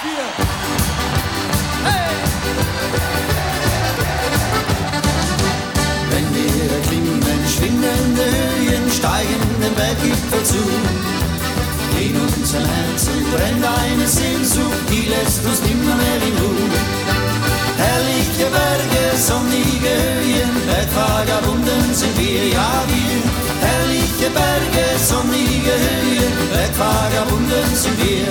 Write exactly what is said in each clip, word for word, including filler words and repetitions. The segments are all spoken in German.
vier. Hey! Wenn wir klimmen, schwindende Höhen, steigen den Berggipfel zu. In unserem Herzen brennt eine Sehnsucht, die lässt uns nimmer mehr in Ruhe. Herrliche Berge, sonnige Höhen, Bergvagabunden sind wir, ja wir. Herrliche Berge, sonnige Höhen, Bergvagabunden sind wir.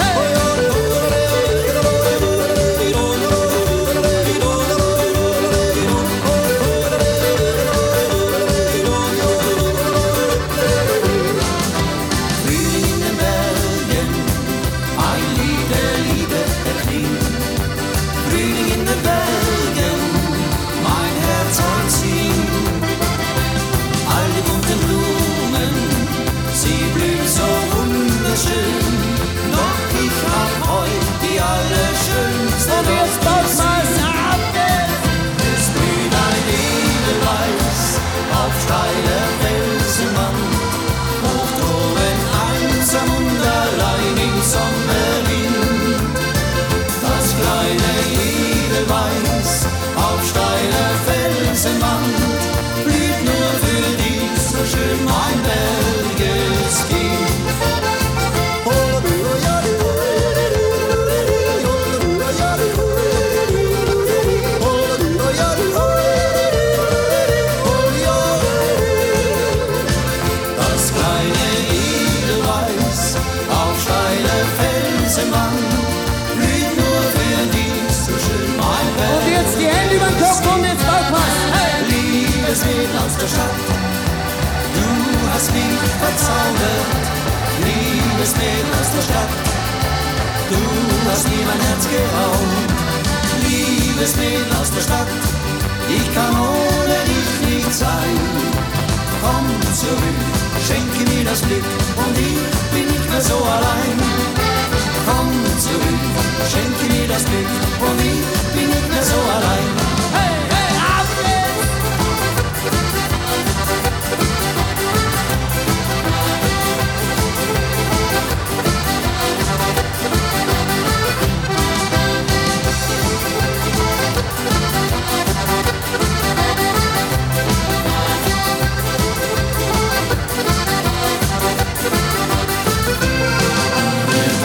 Steiler Felsenwand, hoch droben einsam und allein im Sommerwind. Das kleine Edelweiß auf steiler Felsenwand blüht nur für dich so schön, mein Bergeskind. Liebesmädel aus der Stadt, du hast mich verzaubert. Liebesmädel aus der Stadt, du hast mir mein Herz geraubt. Liebesmädel aus der Stadt, ich kann ohne dich nicht sein. Komm zurück, schenke mir das Glück und ich bin nicht mehr so allein. Komm zurück, schenke mir das Glück und ich bin nicht mehr so allein. Hey, hey, auf geht's! Wir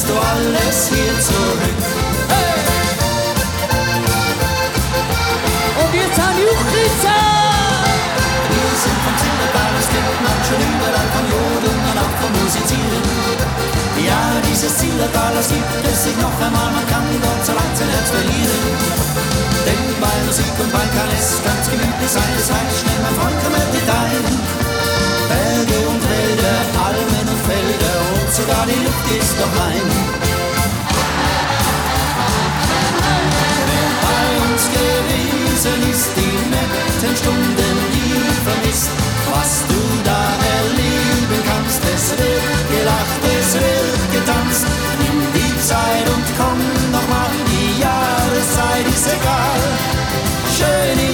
du alles hier zurück. Hey! Und jetzt an Juchritzer! Wir sind vom Zillertal, das kennt man schon überall, vom Jodeln und auch vom Musizieren. Ja, dieses Zillertal, das gibt es sich noch einmal, man kann dort so leicht sein Herz verlieren. Denn bei Musik und Wein kann es ganz gemütlich sein, das heißt schnell, mein Freund, komm mit dich ein. Berge und Wälder, Almen und Felder und sogar die Luft ist doch rein. Wer bei uns gewesen ist, die netten Stunden, die vermisst, was du da erleben kannst, es wird gelacht, es wird getanzt. Nimm die Zeit und komm nochmal, die Jahreszeit ist egal. Schön